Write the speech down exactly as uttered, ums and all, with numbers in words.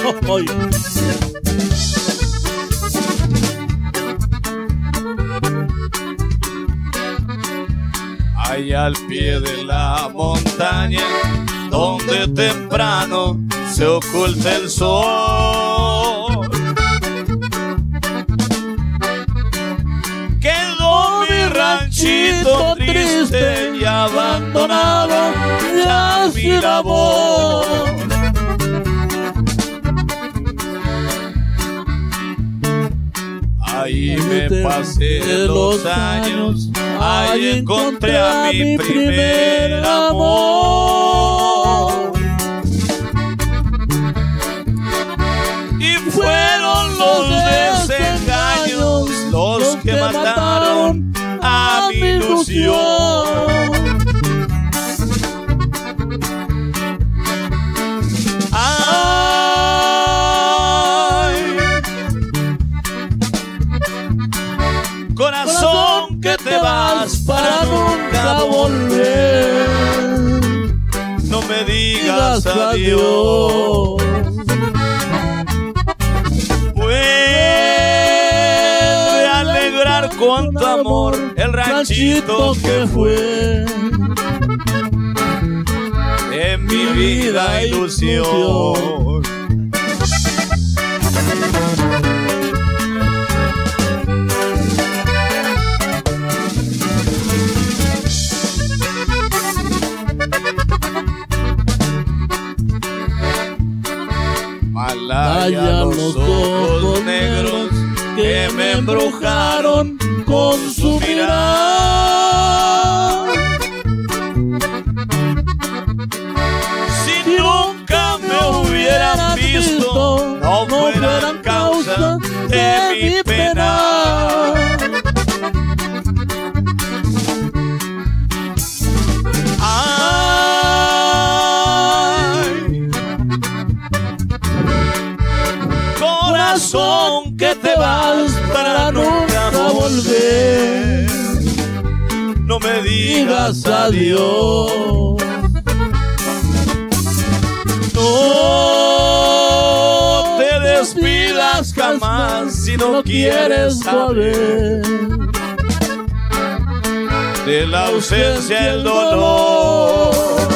Allá al pie de la montaña, donde temprano se oculta el sol, quedó mi ranchito triste y abandonado, ya mi labor. Ahí me pasé los años, ahí encontré a mi primer amor. Y fueron los desengaños los que mataron a mi ilusión. Corazón que te vas para nunca volver, no me digas adiós. Puede alegrar con tu amor el ranchito que fue en mi vida ilusión. Malaya los ojos negros que me embrujaron con su mirada. Si nunca me hubieran visto, no fueran causa de mi pena. Corazón que te vas para nunca volver, no me digas adiós. No te despidas jamás si no quieres saber de la ausencia el dolor.